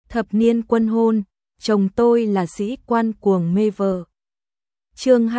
thập niên quân hôn, chồng tôi là sĩ quan cuồng mê vợ. Chương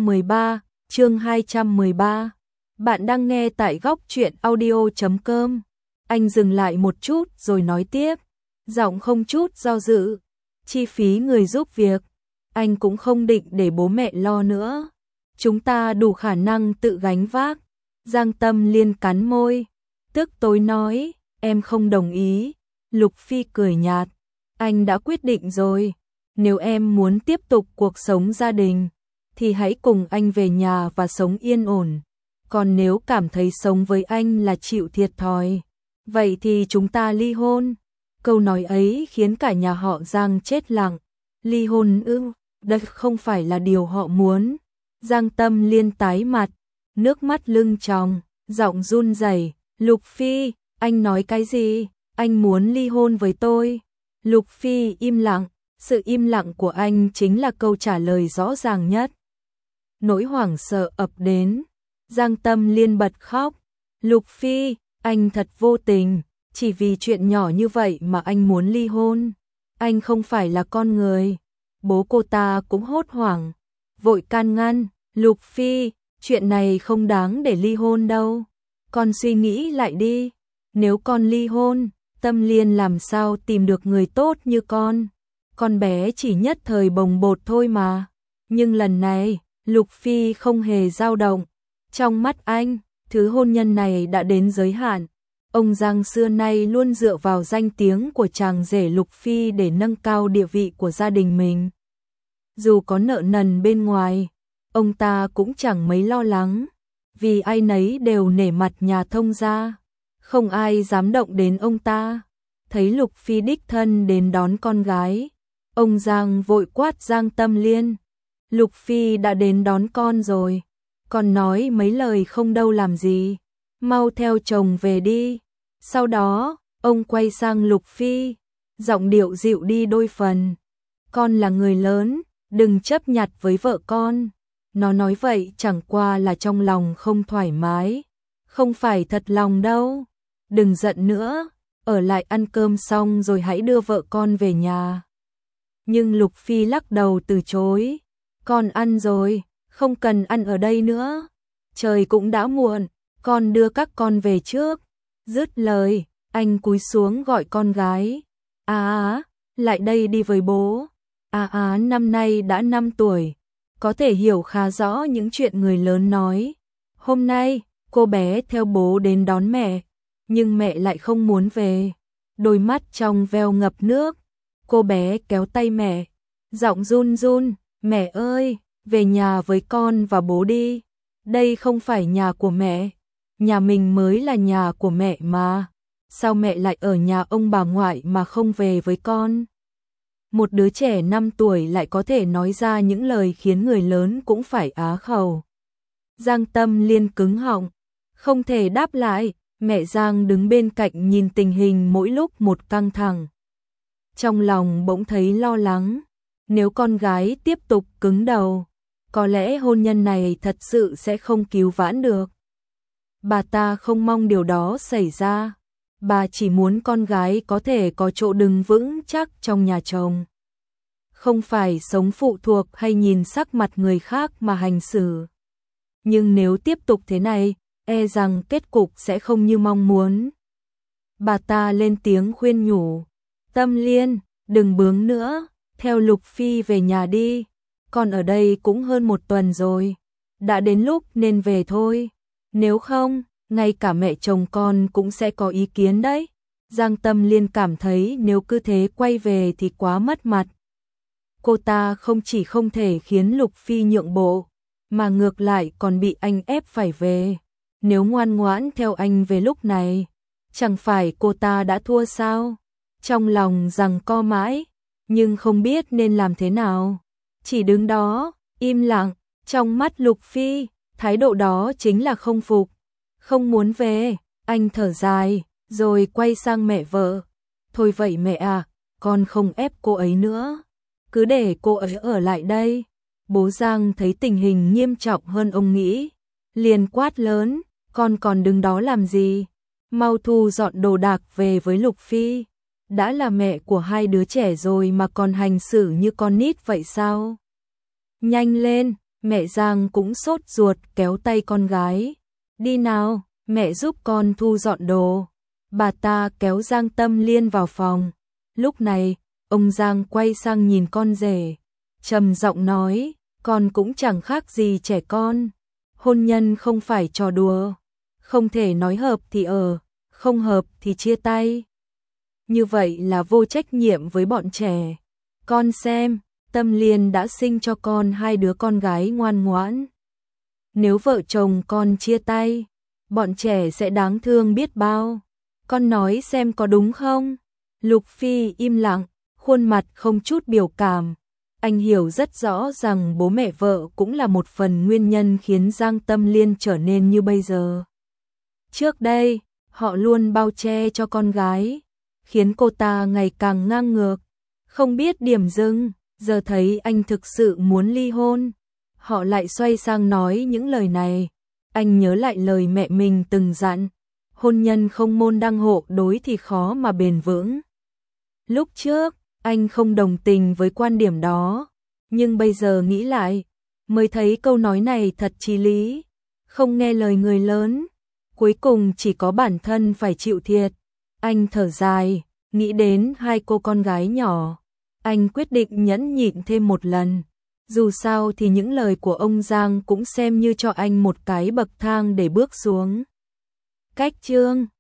213. Bạn đang nghe tại góc truyện audio.com. Anh dừng lại một chút rồi nói tiếp, giọng không chút do dự. Chi phí người giúp việc, anh cũng không định để bố mẹ lo nữa. Chúng ta đủ khả năng tự gánh vác. Giang Tâm Liên cắn môi, tức tối nói, em không đồng ý. Lục Phi cười nhạt, anh đã quyết định rồi. Nếu em muốn tiếp tục cuộc sống gia đình, thì hãy cùng anh về nhà và sống yên ổn. Còn nếu cảm thấy sống với anh là chịu thiệt thòi, vậy thì chúng ta ly hôn. Câu nói ấy khiến cả nhà họ Giang chết lặng. Ly hôn ư? Đây không phải là điều họ muốn. Giang Tâm Liên tái mặt, nước mắt lưng tròng, giọng run rẩy. Lục Phi, anh nói cái gì? Anh muốn ly hôn với tôi. Lục Phi im lặng, sự im lặng của anh chính là câu trả lời rõ ràng nhất. Nỗi hoảng sợ ập đến, Giang Tâm Liên bật khóc. Lục Phi, anh thật vô tình, chỉ vì chuyện nhỏ như vậy mà anh muốn ly hôn. Anh không phải là con người. Bố cô ta cũng hốt hoảng, vội can ngăn. Lục Phi, chuyện này không đáng để ly hôn đâu. Con suy nghĩ lại đi. Nếu con ly hôn, Tâm Liên làm sao tìm được người tốt như con? Con bé chỉ nhất thời bồng bột thôi mà. Nhưng lần này, Lục Phi không hề dao động. Trong mắt anh, thứ hôn nhân này đã đến giới hạn. Ông Giang xưa nay luôn dựa vào danh tiếng của chàng rể Lục Phi để nâng cao địa vị của gia đình mình. Dù có nợ nần bên ngoài, ông ta cũng chẳng mấy lo lắng, vì ai nấy đều nể mặt nhà thông gia. Không ai dám động đến ông ta. Thấy Lục Phi đích thân đến đón con gái, ông Giang vội quát Giang Tâm Liên. Lục Phi đã đến đón con rồi, còn nói mấy lời không đâu làm gì. Mau theo chồng về đi. Sau đó, ông quay sang Lục Phi, giọng điệu dịu đi đôi phần. Con là người lớn, đừng chấp nhặt với vợ con. Nó nói vậy chẳng qua là trong lòng không thoải mái, không phải thật lòng đâu. Đừng giận nữa, ở lại ăn cơm xong rồi hãy đưa vợ con về nhà. Nhưng Lục Phi lắc đầu từ chối. Con ăn rồi, không cần ăn ở đây nữa. Trời cũng đã muộn, con đưa các con về trước. Dứt lời, anh cúi xuống gọi con gái. Lại đây đi với bố. Năm nay đã 5 tuổi, có thể hiểu khá rõ những chuyện người lớn nói. Hôm nay, cô bé theo bố đến đón mẹ, nhưng mẹ lại không muốn về. Đôi mắt trong veo ngập nước, cô bé kéo tay mẹ, giọng run run, mẹ ơi, về nhà với con và bố đi. Đây không phải nhà của mẹ, nhà mình mới là nhà của mẹ mà. Sao mẹ lại ở nhà ông bà ngoại mà không về với con? Một đứa trẻ 5 tuổi lại có thể nói ra những lời khiến người lớn cũng phải á khẩu. Giang Tâm Liên cứng họng, không thể đáp lại. Mẹ Giang đứng bên cạnh nhìn tình hình mỗi lúc một căng thẳng. Trong lòng bỗng thấy lo lắng, nếu con gái tiếp tục cứng đầu, có lẽ hôn nhân này thật sự sẽ không cứu vãn được. Bà ta không mong điều đó xảy ra, bà chỉ muốn con gái có thể có chỗ đứng vững chắc trong nhà chồng. Không phải sống phụ thuộc hay nhìn sắc mặt người khác mà hành xử. Nhưng nếu tiếp tục thế này, e rằng kết cục sẽ không như mong muốn. Bà ta lên tiếng khuyên nhủ, Tâm Liên, đừng bướng nữa, theo Lục Phi về nhà đi. Con ở đây cũng hơn 1 tuần rồi, đã đến lúc nên về thôi. Nếu không, ngay cả mẹ chồng con cũng sẽ có ý kiến đấy. Giang Tâm Liên cảm thấy nếu cứ thế quay về thì quá mất mặt. Cô ta không chỉ không thể khiến Lục Phi nhượng bộ, mà ngược lại còn bị anh ép phải về. Nếu ngoan ngoãn theo anh về lúc này, chẳng phải cô ta đã thua sao? Trong lòng giằng co mãi, nhưng không biết nên làm thế nào. Chỉ đứng đó, im lặng, trong mắt Lục Phi, thái độ đó chính là không phục. Không muốn về, anh thở dài, rồi quay sang mẹ vợ. Thôi vậy mẹ à, con không ép cô ấy nữa. Cứ để cô ấy ở lại đây. Bố Giang thấy tình hình nghiêm trọng hơn ông nghĩ, liền quát lớn, con còn đứng đó làm gì? Mau thu dọn đồ đạc về với Lục Phi. đã là mẹ của hai đứa trẻ rồi mà còn hành xử như con nít vậy sao? Nhanh lên, mẹ Giang cũng sốt ruột kéo tay con gái. Đi nào, mẹ giúp con thu dọn đồ. Bà ta kéo Giang Tâm Liên vào phòng. Lúc này, ông Giang quay sang nhìn con rể, trầm giọng nói, con cũng chẳng khác gì trẻ con. Hôn nhân không phải trò đùa, không thể nói hợp thì ở, không hợp thì chia tay. Như vậy là vô trách nhiệm với bọn trẻ. Con xem, Tâm Liên đã sinh cho con hai đứa con gái ngoan ngoãn. Nếu vợ chồng con chia tay, bọn trẻ sẽ đáng thương biết bao. Con nói xem có đúng không? Lục Phi im lặng, khuôn mặt không chút biểu cảm. Anh hiểu rất rõ rằng bố mẹ vợ cũng là một phần nguyên nhân khiến Giang Tâm Liên trở nên như bây giờ. Trước đây, họ luôn bao che cho con gái, khiến cô ta ngày càng ngang ngược, không biết điểm dừng. Giờ thấy anh thực sự muốn ly hôn, họ lại xoay sang nói những lời này. Anh nhớ lại lời mẹ mình từng dặn, hôn nhân không môn đăng hộ đối thì khó mà bền vững. Lúc trước, anh không đồng tình với quan điểm đó, nhưng bây giờ nghĩ lại, mới thấy câu nói này thật chí lý. Không nghe lời người lớn, cuối cùng chỉ có bản thân phải chịu thiệt. Anh thở dài, nghĩ đến hai cô con gái nhỏ. Anh quyết định nhẫn nhịn thêm một lần. Dù sao thì những lời của ông Giang cũng xem như cho anh một cái bậc thang để bước xuống. Cách chương